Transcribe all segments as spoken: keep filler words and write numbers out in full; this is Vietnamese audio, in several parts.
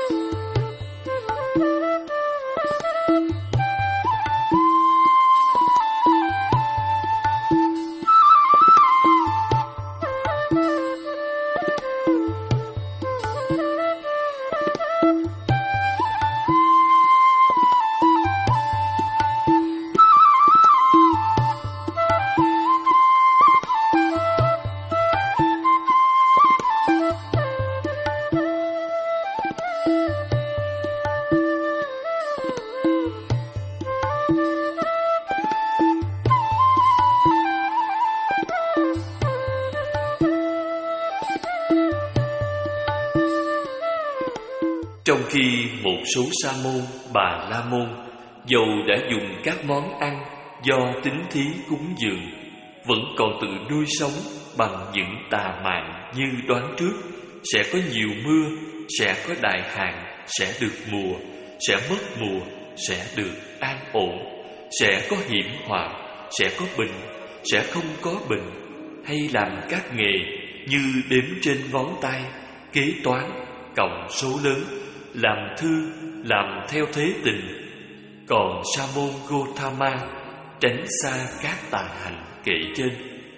Trong khi một số sa môn, bà la môn dầu đã dùng các món ăn do tín thí cúng dường, vẫn còn tự nuôi sống bằng những tà mạng như đoán trước sẽ có nhiều mưa, sẽ có đại hạn, sẽ được mùa, sẽ mất mùa, sẽ được an ổn, sẽ có hiểm họa, sẽ có bệnh, sẽ không có bệnh, hay làm các nghề như đếm trên ngón tay, kế toán, cộng số lớn, làm thư, làm theo thế tình. Còn sa môn Gotama tránh xa các tà hành kể trên.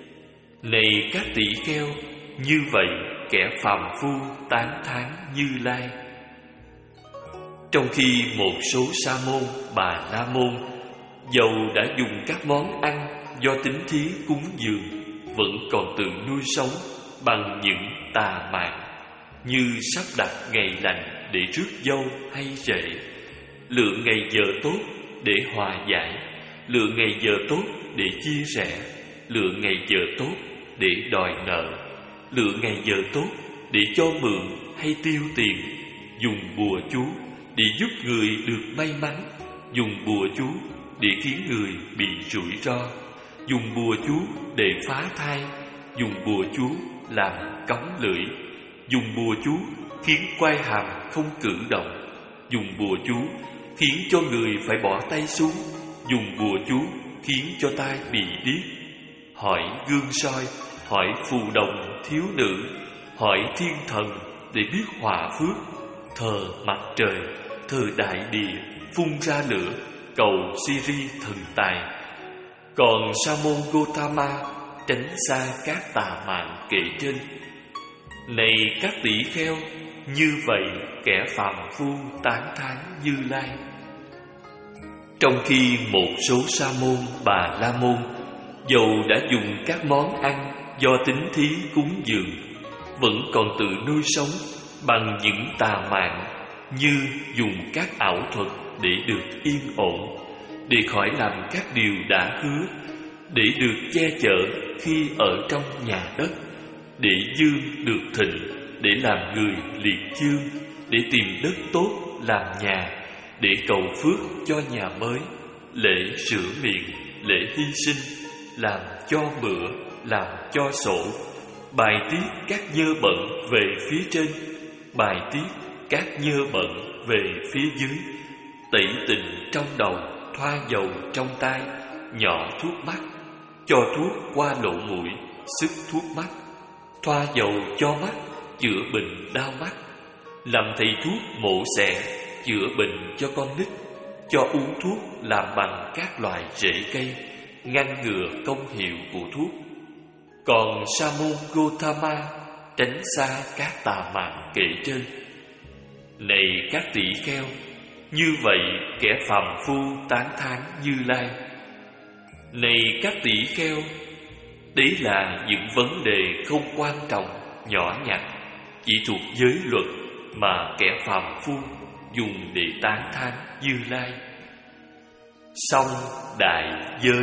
Này các tỷ kheo, như vậy kẻ phàm phu tán thán Như Lai. Trong khi một số sa môn, bà la môn dầu đã dùng các món ăn do tín thí cúng dường, vẫn còn tự nuôi sống bằng những tà mạng như sắp đặt ngày lành để rước dâu hay rể, lựa ngày giờ tốt để hòa giải, lựa ngày giờ tốt để chia rẽ, lựa ngày giờ tốt để đòi nợ, lựa ngày giờ tốt để cho mượn hay tiêu tiền, dùng bùa chú để giúp người được may mắn, dùng bùa chú để khiến người bị rủi ro, dùng bùa chú để phá thai, dùng bùa chú làm cống lưỡi, dùng bùa chú khiến quai hàm không cử động, dùng bùa chú khiến cho người phải bỏ tay xuống, dùng bùa chú khiến cho tai bị điếc. Hỏi gương soi, hỏi phù đồng thiếu nữ, hỏi thiên thần để biết hòa phước, thờ mặt trời, thờ đại địa, phun ra lửa, cầu Siri thần tài. Còn sa môn Gotama tránh xa các tà mạng kể trên. Này các tỷ kheo, như vậy kẻ phàm phu tán thán Như Lai. Trong khi một số sa môn, bà la môn dầu đã dùng các món ăn do tín thí cúng dường, vẫn còn tự nuôi sống bằng những tà mạng như dùng các ảo thuật để được yên ổn, để khỏi làm các điều đã hứa, để được che chở khi ở trong nhà đất, để dương được thịnh, để làm người liệt chương, để tìm đất tốt làm nhà, để cầu phước cho nhà mới, lễ sửa miệng, lễ hy sinh, làm cho bữa, làm cho sổ, bài tiết các nhơ bẩn về phía trên, bài tiết các nhơ bẩn về phía dưới, tẩy tịnh trong đầu, thoa dầu trong tai, nhỏ thuốc mắt, cho thuốc qua lỗ mũi, sức thuốc mắt, thoa dầu cho mắt, chữa bệnh đau mắt, làm thầy thuốc mổ xẻ, chữa bệnh cho con nít, cho uống thuốc làm bằng các loại rễ cây, ngăn ngừa công hiệu của thuốc. Còn sa môn Gotama tránh xa các tà mạng kể trên. Này các tỷ kheo, như vậy kẻ phàm phu tán thán Như Lai. Này các tỷ kheo, đấy là những vấn đề không quan trọng, nhỏ nhặt, chỉ thuộc giới luật mà kẻ phàm phu dùng để tán thán Như Lai. Song đại giới.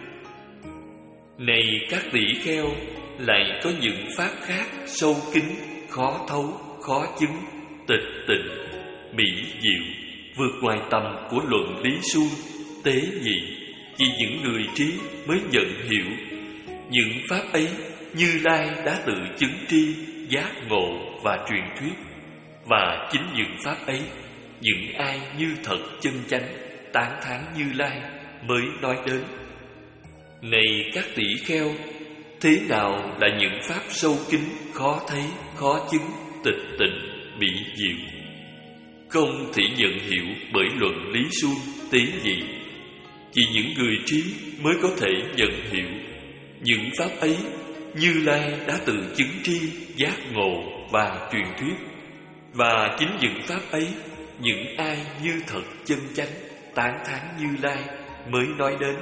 Này các tỷ kheo, lại có những pháp khác sâu kín, khó thấu, khó chứng, tịch tịnh, mỹ diệu, vượt ngoài tầm của luận lý suông, tế nhị, chỉ những người trí mới nhận hiểu. Những pháp ấy Như Lai đã tự chứng tri, giác ngộ và truyền thuyết. Và chính những pháp ấy, những ai như thật chân chánh tán thán Như Lai mới nói đến. Này các tỷ kheo, thế nào là những pháp sâu kín, khó thấy, khó chứng, tịch tịnh, mỹ diệu? không thể nhận hiểu bởi luận lý suông tế nhị. Chỉ những người trí mới có thể nhận hiểu những pháp ấy. Như Lai đã tự chứng tri, giác ngộ và truyền thuyết. Và chính những pháp ấy, những ai như thật chân chánh tán thán Như Lai mới nói đến.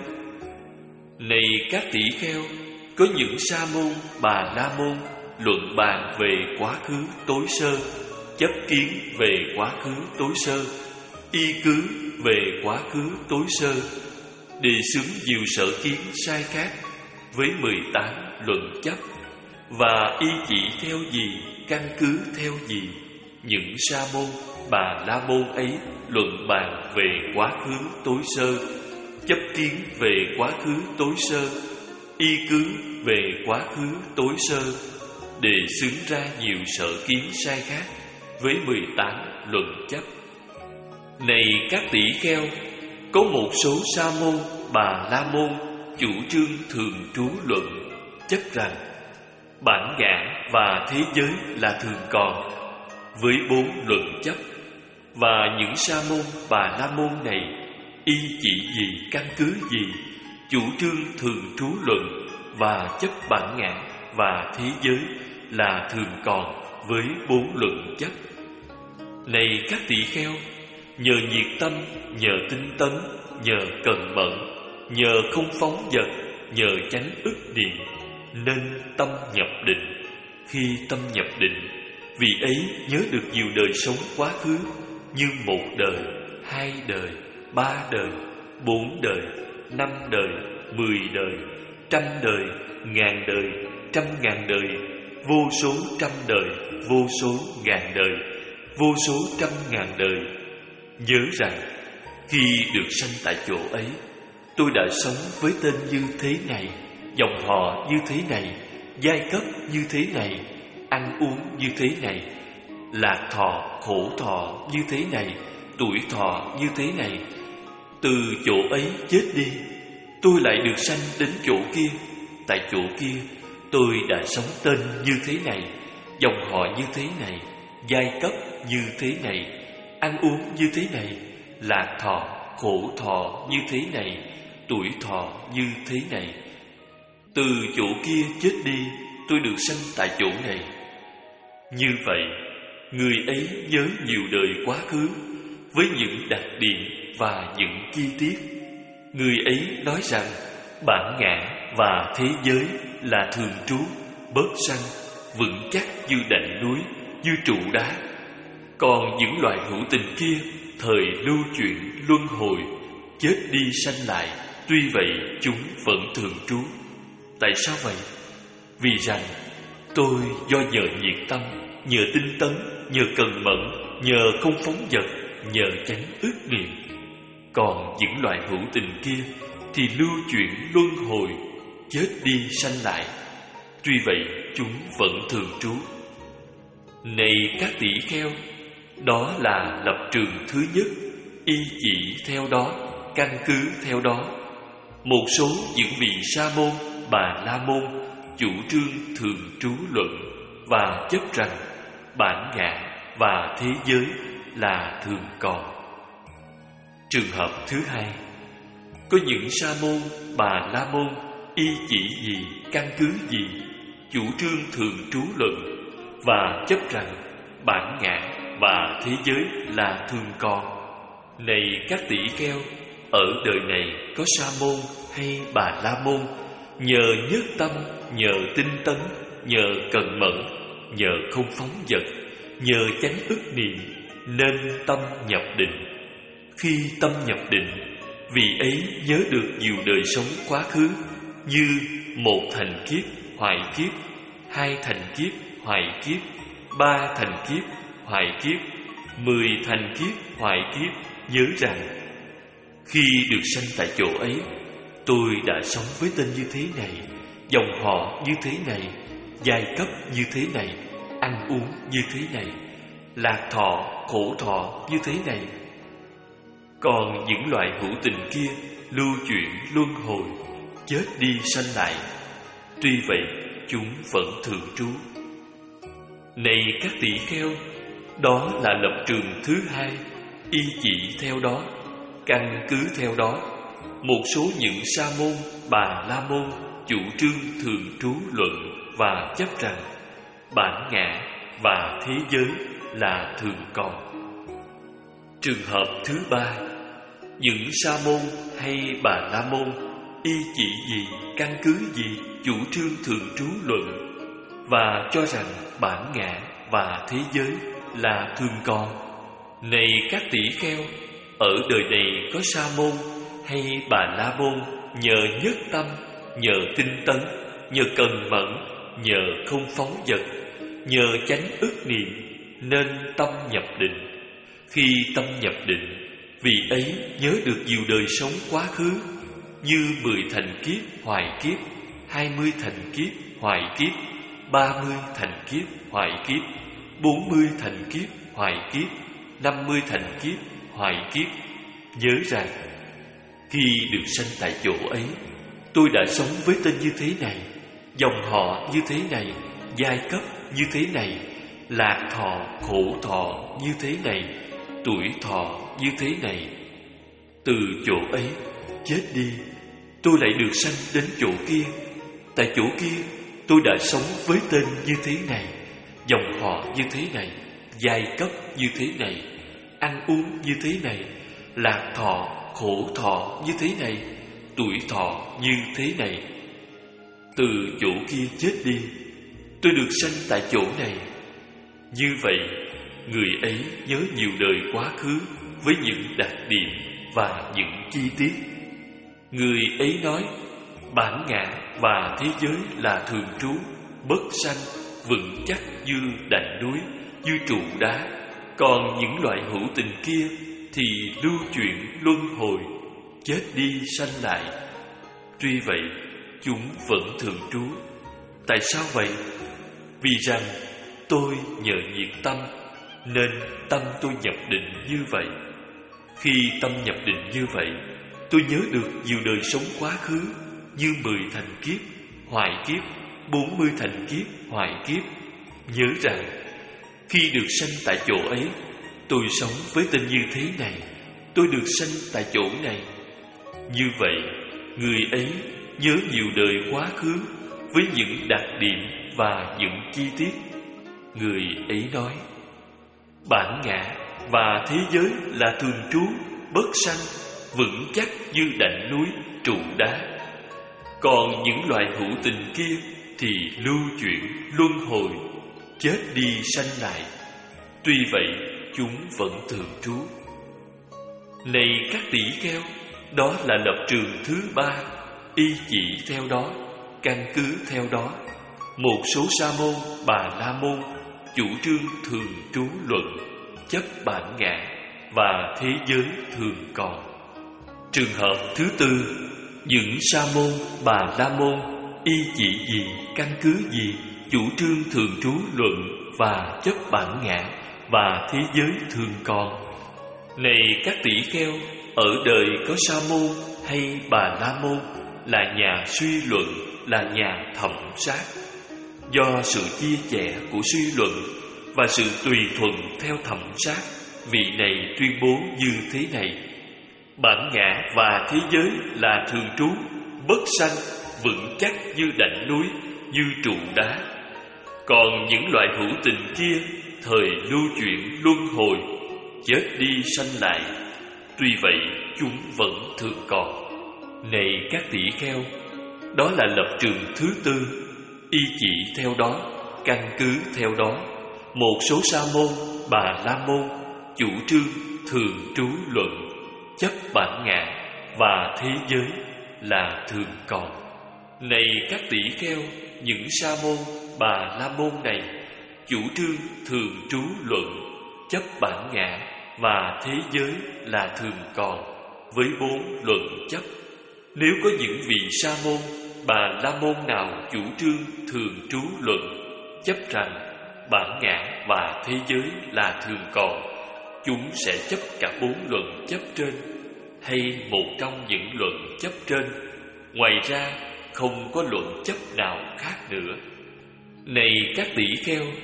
Này các tỷ kheo, có những sa môn, bà la môn luận bàn về quá khứ tối sơ, chấp kiến về quá khứ tối sơ, y cứ về quá khứ tối sơ, đề xướng nhiều sở kiến sai khác với mười tám luận chấp. Và y chỉ theo gì, căn cứ theo gì, những sa môn, bà la môn ấy luận bàn về quá khứ tối sơ, chấp kiến về quá khứ tối sơ, y cứ về quá khứ tối sơ, đề xướng ra nhiều sở kiến sai khác với mười tám luận chấp. Này các tỷ kheo, có một số sa môn, bà la môn chủ trương thường trú luận, chấp rằng bản ngã và thế giới là thường còn với bốn luận chấp. Và những sa môn, bà la môn này y chỉ gì, căn cứ gì, chủ trương thường trú luận và chấp bản ngã và thế giới là thường còn với bốn luận chấp. Này các tỷ kheo, nhờ nhiệt tâm, nhờ tinh tấn, nhờ cần mẫn, nhờ không phóng dật, nhờ chánh ức niệm, nên tâm nhập định. Khi tâm nhập định, vì ấy nhớ được nhiều đời sống quá khứ, như một đời, hai đời, ba đời, bốn đời, năm đời, mười đời, trăm đời, ngàn đời, trăm ngàn đời, vô số trăm đời, vô số ngàn đời, vô số trăm ngàn đời. Nhớ rằng khi được sanh tại chỗ ấy, tôi đã sống với tên như thế này, dòng họ như thế này, giai cấp như thế này, ăn uống như thế này, lạc thọ, khổ thọ như thế này, tuổi thọ như thế này. Từ chỗ ấy chết đi, tôi lại được sanh đến chỗ kia. Tại chỗ kia, tôi đã sống tên như thế này, dòng họ như thế này, giai cấp như thế này, ăn uống như thế này, lạc thọ, khổ thọ như thế này, tuổi thọ như thế này. Từ chỗ kia chết đi, tôi được sanh tại chỗ này. Như vậy, người ấy nhớ nhiều đời quá khứ với những đặc điểm và những chi tiết. Người ấy nói rằng bản ngã và thế giới là thường trú, bớt sanh, vững chắc như đảnh núi, như trụ đá. Còn những loài hữu tình kia thời lưu chuyển luân hồi, chết đi sanh lại, tuy vậy chúng vẫn thường trú. Tại sao vậy? Vì rằng tôi do nhờ nhiệt tâm, nhờ tinh tấn, nhờ cần mẫn, nhờ không phóng dật, nhờ chánh ức niệm. Còn những loài hữu tình kia thì lưu chuyển luân hồi, chết đi sanh lại, tuy vậy chúng vẫn thường trú. Này các tỷ kheo, đó là lập trường thứ nhất, y chỉ theo đó, căn cứ theo đó. Một số những vị sa môn, bà la môn chủ trương thường trú luận và chấp rằng bản ngã và thế giới là thường còn. Trường hợp thứ hai, có những sa môn, bà la môn y chỉ gì, căn cứ gì, chủ trương thường trú luận và chấp rằng bản ngã và thế giới là thường còn. Này các tỷ kheo, ở đời này có sa môn hay bà la môn nhờ nhất tâm, nhờ tinh tấn, nhờ cần mẫn, nhờ không phóng dật, nhờ chánh ức niệm, nên tâm nhập định. Khi tâm nhập định, vì ấy nhớ được nhiều đời sống quá khứ, như một thành kiếp hoại kiếp, hai thành kiếp hoại kiếp, ba thành kiếp hoại kiếp, mười thành kiếp hoại kiếp. Nhớ rằng khi được sanh tại chỗ ấy, tôi đã sống với tên như thế này, dòng họ như thế này, giai cấp như thế này, ăn uống như thế này, lạc thọ, khổ thọ như thế này. Còn những loại hữu tình kia lưu chuyển luân hồi, chết đi sanh lại, tuy vậy chúng vẫn thường trú. Này các tỷ kheo, đó là lập trường thứ hai, y chỉ theo đó, căn cứ theo đó. Một số những sa môn, bà la môn chủ trương thường trú luận và chấp rằng bản ngã và thế giới là thường còn. Trường hợp thứ ba, những sa môn hay bà la môn y chỉ gì, căn cứ gì chủ trương thường trú luận và cho rằng bản ngã và thế giới là thường còn. Này các tỷ kheo, ở đời này có sa môn hay bà la môn nhờ nhất tâm, nhờ tinh tấn, nhờ cần mẫn, nhờ không phóng dật, nhờ chánh ức niệm nên tâm nhập định. Khi tâm nhập định, vị ấy nhớ được nhiều đời sống quá khứ, như mười thành kiếp hoài kiếp, hai mươi thành kiếp hoài kiếp, ba mươi thành kiếp hoài kiếp, bốn mươi thành kiếp hoài kiếp, năm mươi thành kiếp hoài kiếp. Nhớ rằng khi được sanh tại chỗ ấy, tôi đã sống với tên như thế này, dòng họ như thế này, giai cấp như thế này, lạc thọ, khổ thọ như thế này, tuổi thọ như thế này. Từ chỗ ấy chết đi, tôi lại được sanh đến chỗ kia. Tại chỗ kia, tôi đã sống với tên như thế này, dòng họ như thế này, giai cấp như thế này, ăn uống như thế này, lạc thọ, khổ thọ như thế này, tuổi thọ như thế này. Từ chỗ kia chết đi, tôi được sanh tại chỗ này. Như vậy, người ấy nhớ nhiều đời quá khứ với những đặc điểm và những chi tiết. Người ấy nói bản ngã và thế giới là thường trú, bất sanh, vững chắc như đành núi, như trụ đá. Còn những loại hữu tình kia thì lưu chuyển luân hồi, chết đi sanh lại. Tuy vậy, chúng vẫn thường trú. Tại sao vậy? Vì rằng tôi nhờ nhiệt tâm nên tâm tôi nhập định như vậy. Khi tâm nhập định như vậy, tôi nhớ được nhiều đời sống quá khứ, như mười thành kiếp hoài kiếp, bốn mươi thành kiếp hoài kiếp. Nhớ rằng khi được sanh tại chỗ ấy, tôi sống với tên như thế này, tôi được sanh tại chỗ này. Như vậy, người ấy nhớ nhiều đời quá khứ với những đặc điểm và những chi tiết. Người ấy nói bản ngã và thế giới là thường trú, bất sanh, vững chắc như đảnh núi, trụ đá. Còn những loài hữu tình kia thì lưu chuyển luân hồi, chết đi sanh lại. Tuy vậy, chúng vẫn thường trú. Này các tỷ kheo, đó là lập trường thứ ba, y chỉ theo đó, căn cứ theo đó. Một số sa môn, bà la môn chủ trương thường trú luận, chấp bản ngã và thế giới thường còn. Trường hợp thứ tư, những sa môn, bà la môn y chỉ gì, căn cứ gì chủ trương thường trú luận và chấp bản ngã và thế giới thường còn. Này các tỷ kheo, ở đời có sa môn hay bà la môn là nhà suy luận, là nhà thẩm sát. Do sự chia sẻ của suy luận và sự tùy thuận theo thẩm sát, vị này tuyên bố như thế này: bản ngã và thế giới là thường trú, bất sanh, vững chắc như đảnh núi, như trụ đá. Còn những loại hữu tình kia thời lưu chuyển luân hồi, chết đi sanh lại. Tuy vậy, chúng vẫn thường còn. Này các tỷ kheo, đó là lập trường thứ tư, y chỉ theo đó, căn cứ theo đó. Một số sa môn, bà la môn chủ trương thường trú luận, chấp bản ngã và thế giới là thường còn. Này các tỷ kheo, những sa môn, bà la môn này chủ trương thường trú luận, chấp bản ngã và thế giới là thường còn với bốn luận chấp. Nếu có những vị sa môn, bà la môn nào chủ trương thường trú luận, chấp rằng bản ngã và thế giới là thường còn, chúng sẽ chấp cả bốn luận chấp trên hay một trong những luận chấp trên. Ngoài ra không có luận chấp nào khác nữa. Này các tỷ kheo,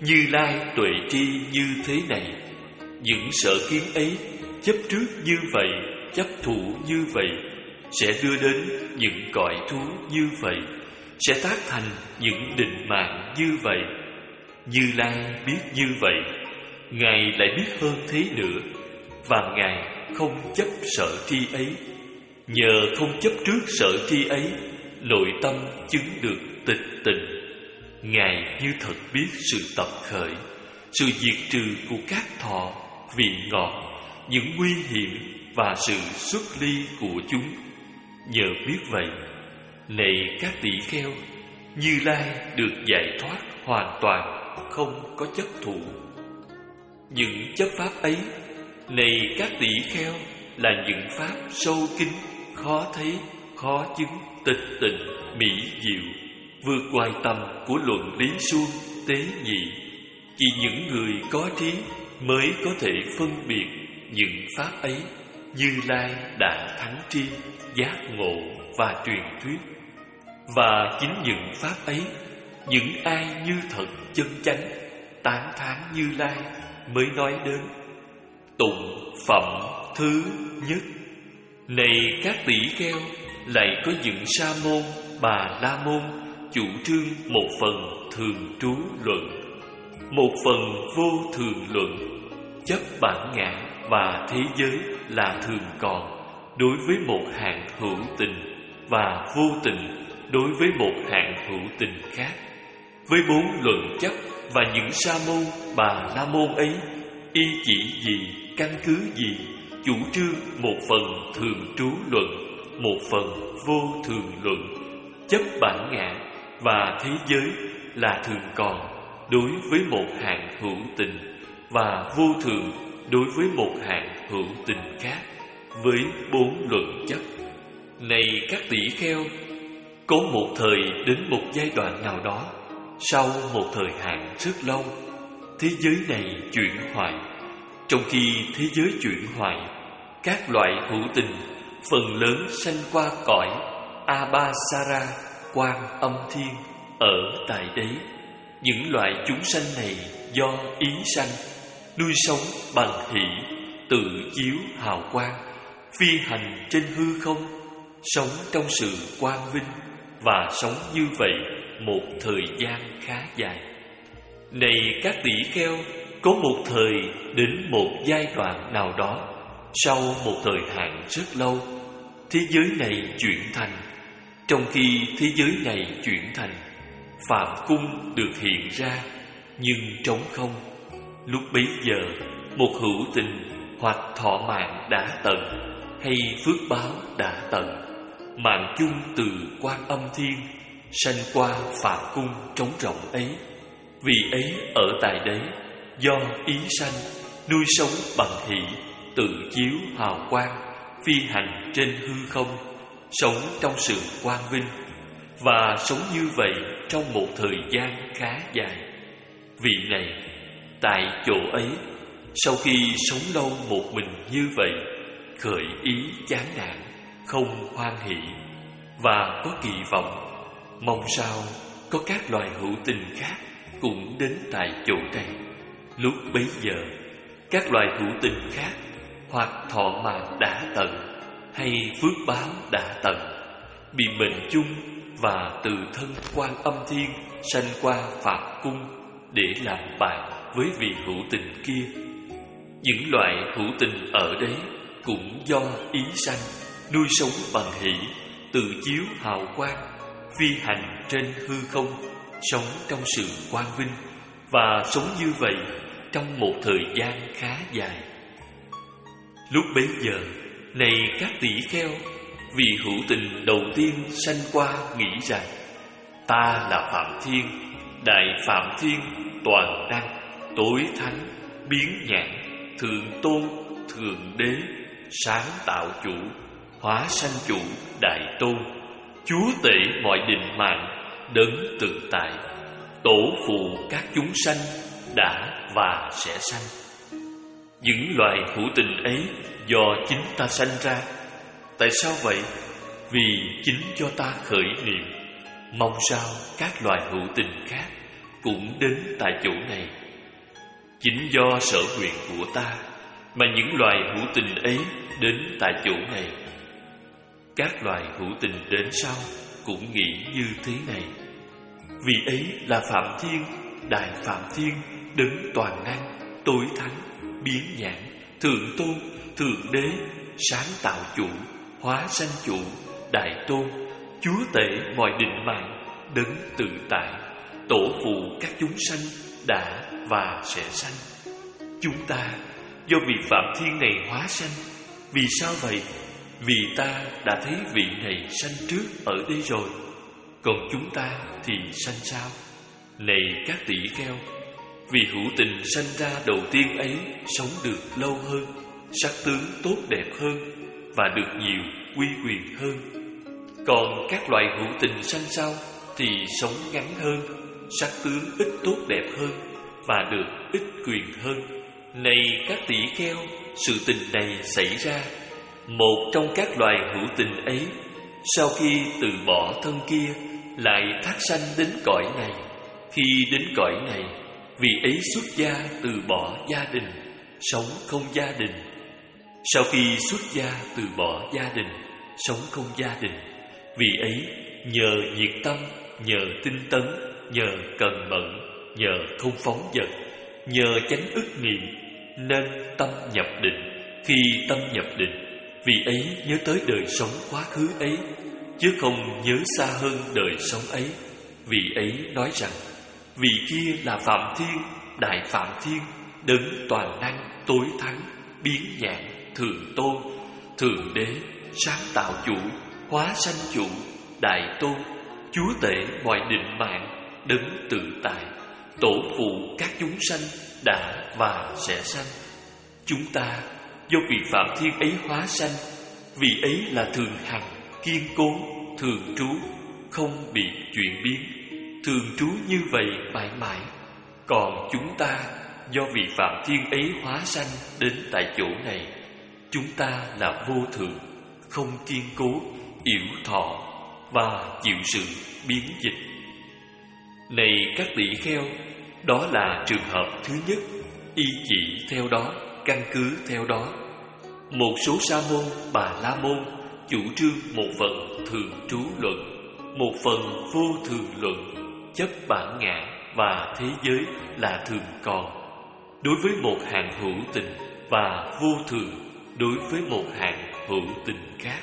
Như Lai tuệ tri như thế này. Những sở kiến ấy chấp trước như vậy, chấp thủ như vậy, sẽ đưa đến những cõi thú như vậy, sẽ tác thành những định mạng như vậy. Như Lai biết như vậy, Ngài lại biết hơn thế nữa, và Ngài không chấp sở tri ấy. Nhờ không chấp trước sở tri ấy, nội tâm chứng được tịch tịnh. Ngài như thật biết sự tập khởi, sự diệt trừ của các thọ, vị ngọt, những nguy hiểm và sự xuất ly của chúng. Nhờ biết vậy, này các tỷ kheo, Như Lai được giải thoát hoàn toàn, không có chấp thủ. Những chấp pháp ấy, này các tỷ kheo, là những pháp sâu kín, khó thấy, khó chứng, tịch tịnh, mỹ diệu, vượt ngoài tầm của luận lý suông, tế nhị. Chỉ những người có trí mới có thể phân biệt những pháp ấy. Như Lai đã thắng tri, giác ngộ và truyền thuyết. Và chính những pháp ấy, những ai như thật chân chánh, tán thán Như Lai mới nói đến. Tụng phẩm thứ nhất. Này các tỷ kheo, lại có những sa môn, bà la môn chủ trương một phần thường trú luận, một phần vô thường luận, chấp bản ngã và thế giới là thường còn đối với một hạng hữu tình, và vô tình đối với một hạng hữu tình khác. Với bốn luận chấp và những sa môn, bà la môn ấy, y chỉ gì, căn cứ gì, chủ trương một phần thường trú luận, một phần vô thường luận, chấp bản ngã và thế giới là thường còn đối với một hạng hữu tình, và vô thường đối với một hạng hữu tình khác. Với bốn luận chấp này các tỷ kheo, có một thời đến một giai đoạn nào đó, sau một thời hạn rất lâu, thế giới này chuyển hoại. Trong khi thế giới chuyển hoại, các loại hữu tình phần lớn sanh qua cõi Abhasara, Quan Âm Thiên ở tại đấy. Những loại chúng sanh này do ý sanh, nuôi sống bằng hỷ, tự chiếu hào quang, phi hành trên hư không, sống trong sự quang vinh, và sống như vậy một thời gian khá dài. Này các tỷ kheo, có một thời đến một giai đoạn nào đó, sau một thời hạn rất lâu, thế giới này chuyển thành. Trong khi thế giới này chuyển thành, Phạm Cung được hiện ra, nhưng trống không. Lúc bấy giờ, một hữu tình hoặc thọ mạng đã tận, hay phước báo đã tận, mạng chung từ Quan Âm Thiên sanh qua Phạm Cung trống rộng ấy. Vì ấy ở tại đấy, do ý sanh, nuôi sống bằng hỷ, tự chiếu hào quang, phi hành trên hư không, sống trong sự quang vinh, và sống như vậy trong một thời gian khá dài. Vị này, tại chỗ ấy, sau khi sống lâu một mình như vậy, khởi ý chán nản, không hoan hỷ, và có kỳ vọng mong sao có các loài hữu tình khác cũng đến tại chỗ này. Lúc bấy giờ, các loài hữu tình khác hoặc thọ mạng đã tận, hay phước báo đã tận, bị mệnh chung và từ thân Quan Âm Thiên sanh qua Phạm Cung để làm bạn với vị hữu tình kia. Những loại hữu tình ở đấy cũng do ý sanh, nuôi sống bằng hỷ, tự chiếu hào quang, phi hành trên hư không, sống trong sự quang vinh, và sống như vậy trong một thời gian khá dài. Lúc bấy giờ, này các tỷ kheo, vị hữu tình đầu tiên sanh qua nghĩ rằng: ta là Phạm Thiên, Đại Phạm Thiên, toàn năng, tối thắng, biến nhãn, thượng tôn, thượng đế, sáng tạo chủ, hóa sanh chủ, đại tôn, chúa tể mọi định mạng, đấng tự tại, tổ phụ các chúng sanh đã và sẽ sanh. Những loài hữu tình ấy do chính ta sanh ra. Tại sao vậy? Vì chính cho ta khởi niệm, mong sao các loài hữu tình khác cũng đến tại chỗ này. Chính do sở nguyện của ta mà những loài hữu tình ấy đến tại chỗ này. Các loài hữu tình đến sau cũng nghĩ như thế này. Vì ấy là Phạm Thiên, Đại Phạm Thiên, đấng toàn năng, tối thắng, biến nhãn, thượng tôn, thượng đế, sáng tạo chủ, hóa sanh chủ, đại tôn, chúa tể mọi định mạng, đấng tự tại, tổ phụ các chúng sanh đã và sẽ sanh. Chúng ta do vị Phạm Thiên này hóa sanh. Vì sao vậy? Vì ta đã thấy vị này sanh trước ở đây rồi. Còn chúng ta thì sanh sao? Này các tỷ kheo, vì hữu tình sanh ra đầu tiên ấy sống được lâu hơn, sắc tướng tốt đẹp hơn và được nhiều uy quyền hơn. Còn các loài hữu tình sanh sau thì sống ngắn hơn, sắc tướng ít tốt đẹp hơn và được ít quyền hơn. Này các tỷ kheo, sự tình này xảy ra. Một trong các loài hữu tình ấy, sau khi từ bỏ thân kia, lại thác sanh đến cõi này. Khi đến cõi này, vì ấy xuất gia từ bỏ gia đình, sống không gia đình. Sau khi xuất gia từ bỏ gia đình, sống không gia đình, vì ấy nhờ nhiệt tâm, nhờ tinh tấn, nhờ cần mẫn, nhờ không phóng dật, nhờ chánh ức niệm, nên tâm nhập định. Khi tâm nhập định, vì ấy nhớ tới đời sống quá khứ ấy, chứ không nhớ xa hơn đời sống ấy. Vì ấy nói rằng, vì kia là Phạm Thiên, Đại Phạm Thiên, đấng toàn năng, tối thắng, biến nhãn, thượng tôn, thượng đế, sáng tạo chủ, hóa sanh chủ, đại tôn, chúa tể mọi định mạng, đấng tự tại, tổ phụ các chúng sanh đã và sẽ sanh. Chúng ta do vị Phạm Thiên ấy hóa sanh. Vì ấy là thường hằng, kiên cố, thường trú, không bị chuyển biến, thường trú như vậy mãi mãi. Còn chúng ta do vị Phạm Thiên ấy hóa sanh đến tại chỗ này. Chúng ta là vô thường, không kiên cố, yểu thọ và chịu sự biến dịch. Này các tỷ kheo, đó là trường hợp thứ nhất. Y chỉ theo đó, căn cứ theo đó. Một số sa môn, bà la môn chủ trương một phần thường trú luận, một phần vô thường luận, chấp bản ngã và thế giới là thường còn đối với một hạng hữu tình, và vô thường đối với một hạng hữu tình khác.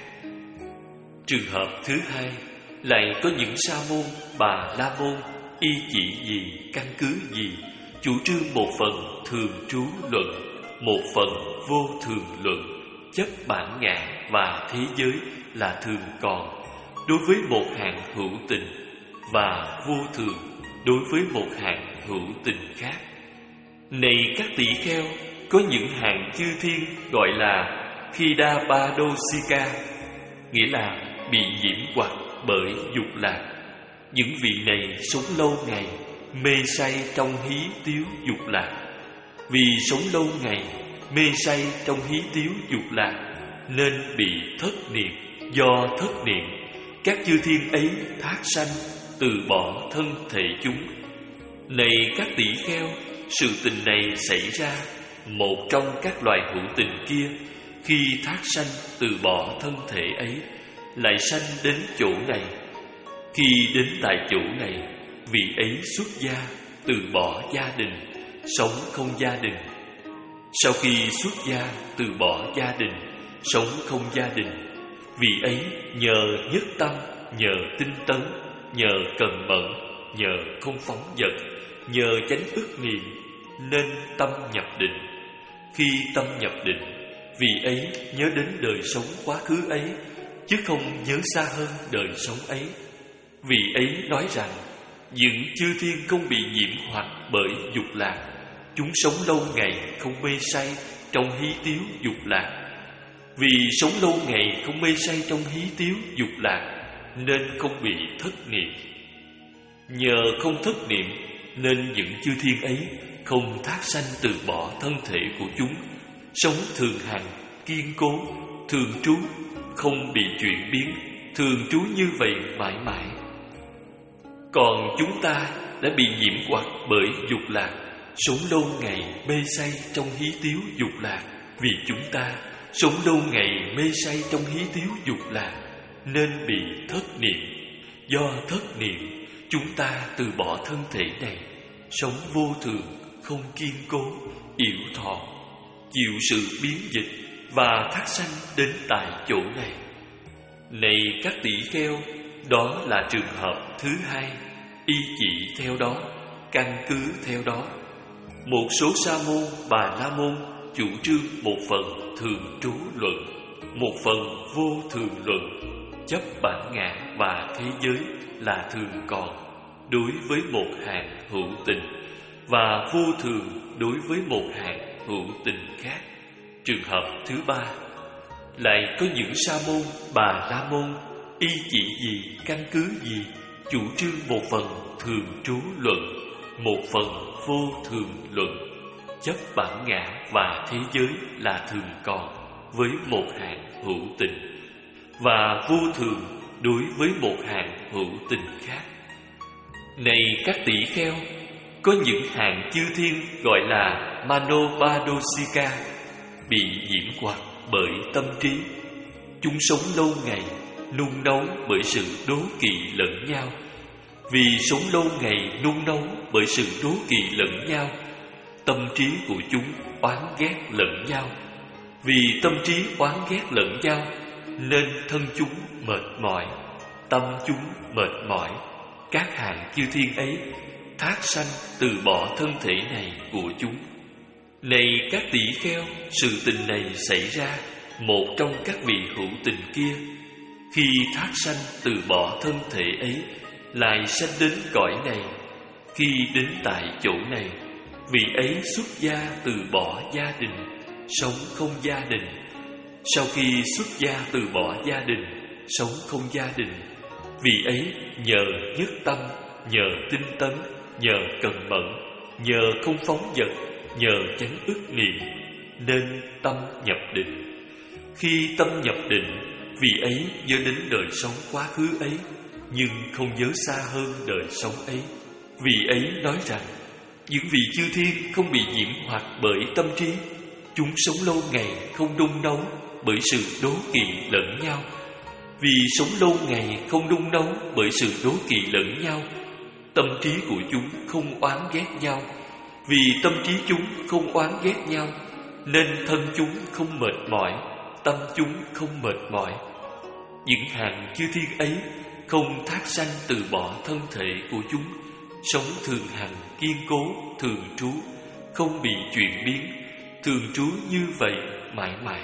Trường hợp thứ hai, lại có những sa môn, bà la môn y chỉ gì, căn cứ gì, chủ trương một phần thường trú luận, một phần vô thường luận, chấp bản ngã và thế giới là thường còn đối với một hạng hữu tình, và vô thường đối với một hạng hữu tình khác. Này các tỷ kheo, có những hạng chư thiên gọi là Khidapadosika, nghĩa là bị nhiễm hoặc bởi dục lạc. Những vị này sống lâu ngày, mê say trong hí tiếu dục lạc. Vì sống lâu ngày, mê say trong hí tiếu dục lạc, nên bị thất niệm. Do thất niệm, các chư thiên ấy thác sanh, từ bỏ thân thể chúng. Này các tỷ kheo, sự tình này xảy ra. Một trong các loài hữu tình kia, khi thác sanh từ bỏ thân thể ấy, lại sanh đến chỗ này. Khi đến tại chỗ này, vị ấy xuất gia, từ bỏ gia đình, sống không gia đình. Sau khi xuất gia, từ bỏ gia đình, sống không gia đình, vị ấy nhờ nhất tâm, nhờ tinh tấn, nhờ cần mẫn, nhờ không phóng dật, nhờ chánh ức niệm, nên tâm nhập định. Khi tâm nhập định, vị ấy nhớ đến đời sống quá khứ ấy, chứ không nhớ xa hơn đời sống ấy. Vị ấy nói rằng, những chư thiên không bị nhiễm hoặc bởi dục lạc. Chúng sống lâu ngày không mê say trong hí tiếu dục lạc. Vì sống lâu ngày không mê say trong hí tiếu dục lạc, nên không bị thất niệm. Nhờ không thất niệm, nên những chư thiên ấy không thác sanh từ bỏ thân thể của chúng, sống thường hằng, kiên cố, thường trú, không bị chuyển biến, thường trú như vậy mãi mãi. Còn chúng ta đã bị nhiễm hoặc bởi dục lạc, sống lâu ngày mê say trong hí tiếu dục lạc. Vì chúng ta sống lâu ngày mê say trong hí tiếu dục lạc nên bị thất niệm. Do thất niệm, chúng ta từ bỏ thân thể này, sống vô thường, không kiên cố, yểu thọ, chịu sự biến dịch và thác sanh đến tại chỗ này. Này các tỷ kheo, đó là trường hợp thứ hai. Y chỉ theo đó, căn cứ theo đó. Một số sa môn, bà la môn chủ trương một phần thường trú luận, một phần vô thường luận, chấp bản ngã và thế giới là thường còn đối với một hạng hữu tình, và vô thường đối với một hạng hữu tình khác. Trường hợp thứ ba, lại có những sa môn, bà la môn y chỉ gì, căn cứ gì chủ trương một phần thường trú luận, một phần vô thường luận, chấp bản ngã và thế giới là thường còn với một hạng hữu tình, và vô thường đối với một hạng hữu tình khác. Này các tỷ kheo, có những hạng chư thiên gọi là Manovadosika bị nhiễm hoặc bởi tâm trí. Chúng sống lâu ngày, nung nấu bởi sự đố kỵ lẫn nhau. Vì sống lâu ngày nung nấu bởi sự đố kỵ lẫn nhau, tâm trí của chúng oán ghét lẫn nhau. Vì tâm trí oán ghét lẫn nhau nên thân chúng mệt mỏi, tâm chúng mệt mỏi. Các hạng chư thiên ấy thác sanh từ bỏ thân thể này của chúng. Này các tỷ kheo, sự tình này xảy ra, một trong các vị hữu tình kia khi thác sanh từ bỏ thân thể ấy lại sanh đến cõi này. Khi đến tại chỗ này, vị ấy xuất gia từ bỏ gia đình, sống không gia đình. Sau khi xuất gia từ bỏ gia đình, sống không gia đình, vị ấy nhờ nhất tâm, nhờ tinh tấn, nhờ cần mẫn, nhờ không phóng dật, nhờ chánh ức niệm nên tâm nhập định. Khi tâm nhập định, vị ấy nhớ đến đời sống quá khứ ấy, nhưng không nhớ xa hơn đời sống ấy. Vị ấy nói rằng, những vị chư thiên không bị nhiễm hoặc bởi tâm trí. Chúng sống lâu ngày không đun nấu bởi sự đố kỵ lẫn nhau. Vì sống lâu ngày không đun nấu bởi sự đố kỵ lẫn nhau, tâm trí của chúng không oán ghét nhau. Vì tâm trí chúng không oán ghét nhau nên thân chúng không mệt mỏi, tâm chúng không mệt mỏi. Những hàng chư thiên ấy không thác sanh từ bỏ thân thể của chúng, sống thường hằng kiên cố, thường trú, không bị chuyển biến, thường trú như vậy mãi mãi.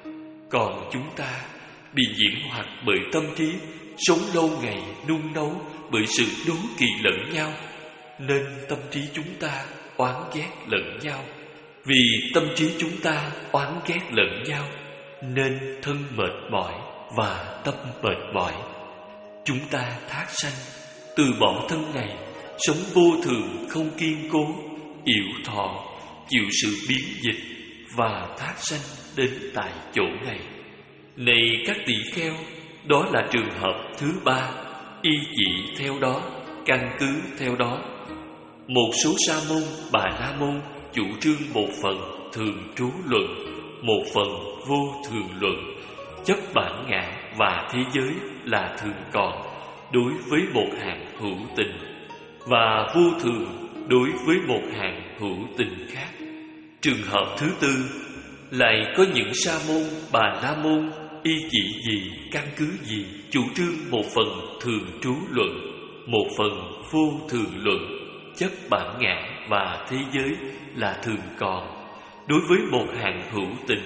Còn chúng ta bị nhiễm hoặc bởi tâm trí, sống lâu ngày nung nấu bởi sự đố kỵ lẫn nhau, nên tâm trí chúng ta oán ghét lẫn nhau. Vì tâm trí chúng ta oán ghét lẫn nhau nên thân mệt mỏi và tâm mệt mỏi. Chúng ta thác sanh từ bỏ thân này, sống vô thường không kiên cố, yểu thọ, chịu sự biến dịch và thác sanh đến tại chỗ này. Này các tỷ kheo, đó là trường hợp thứ ba. Y chỉ theo đó, căn cứ theo đó. Một số sa môn, bà la môn chủ trương một phần thường trú luận, một phần vô thường luận, chấp bản ngã và thế giới là thường còn đối với một hạng hữu tình, và vô thường đối với một hạng hữu tình khác. Trường hợp thứ tư, lại có những sa môn, bà la môn y chỉ gì, căn cứ gì chủ trương một phần thường trú luận, một phần vô thường luận, chấp bản ngã và thế giới là thường còn đối với một hạng hữu tình,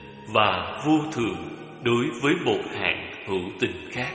và vô thường đối với một hạng hữu tình khác.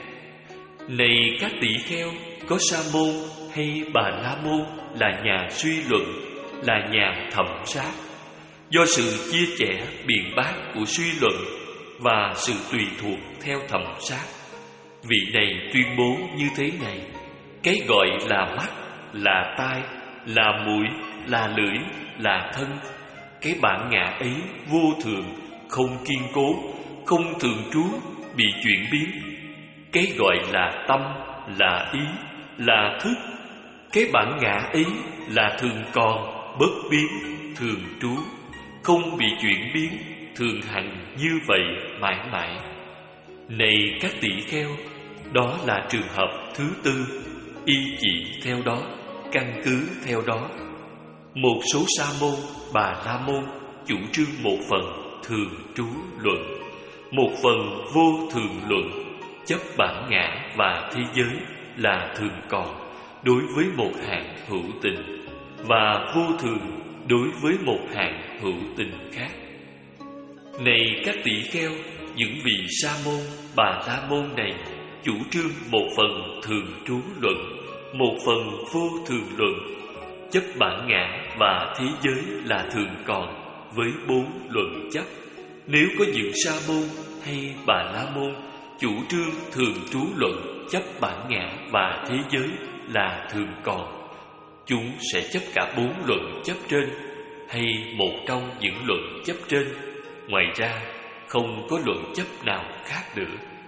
Này các tỷ kheo, có sa môn hay bà la môn là nhà suy luận, là nhà thẩm sát. Do sự chia sẻ biện bác của suy luận và sự tùy thuộc theo thẩm sát, vị này tuyên bố như thế này: cái gọi là mắt, là tai, là mũi, là lưỡi, là thân, cái bản ngã ấy vô thường, không kiên cố, không thường trú, bị chuyển biến. Cái gọi là tâm, là ý, là thức, Cái bản ngã ấy là thường còn, bất biến, thường trú, không bị chuyển biến, thường hằng như vậy mãi mãi. Này các tỷ kheo, đó là trường hợp thứ tư, y chỉ theo đó, căn cứ theo đó. Một số sa môn, bà la môn chủ trương một phần thường trú luận, một phần vô thường luận, chấp bản ngã và thế giới là thường còn đối với một hạng hữu tình, và vô thường đối với một hạng hữu tình khác. Này các tỷ kheo, những vị sa môn, bà la môn này chủ trương một phần thường trú luận, một phần vô thường luận, chấp bản ngã và thế giới là thường còn với bốn luận chấp. Nếu có những sa môn hay bà la môn chủ trương thường trú luận, chấp bản ngã và thế giới là thường còn, chúng sẽ chấp cả bốn luận chấp trên hay một trong những luận chấp trên. Ngoài ra không có luận chấp nào khác nữa.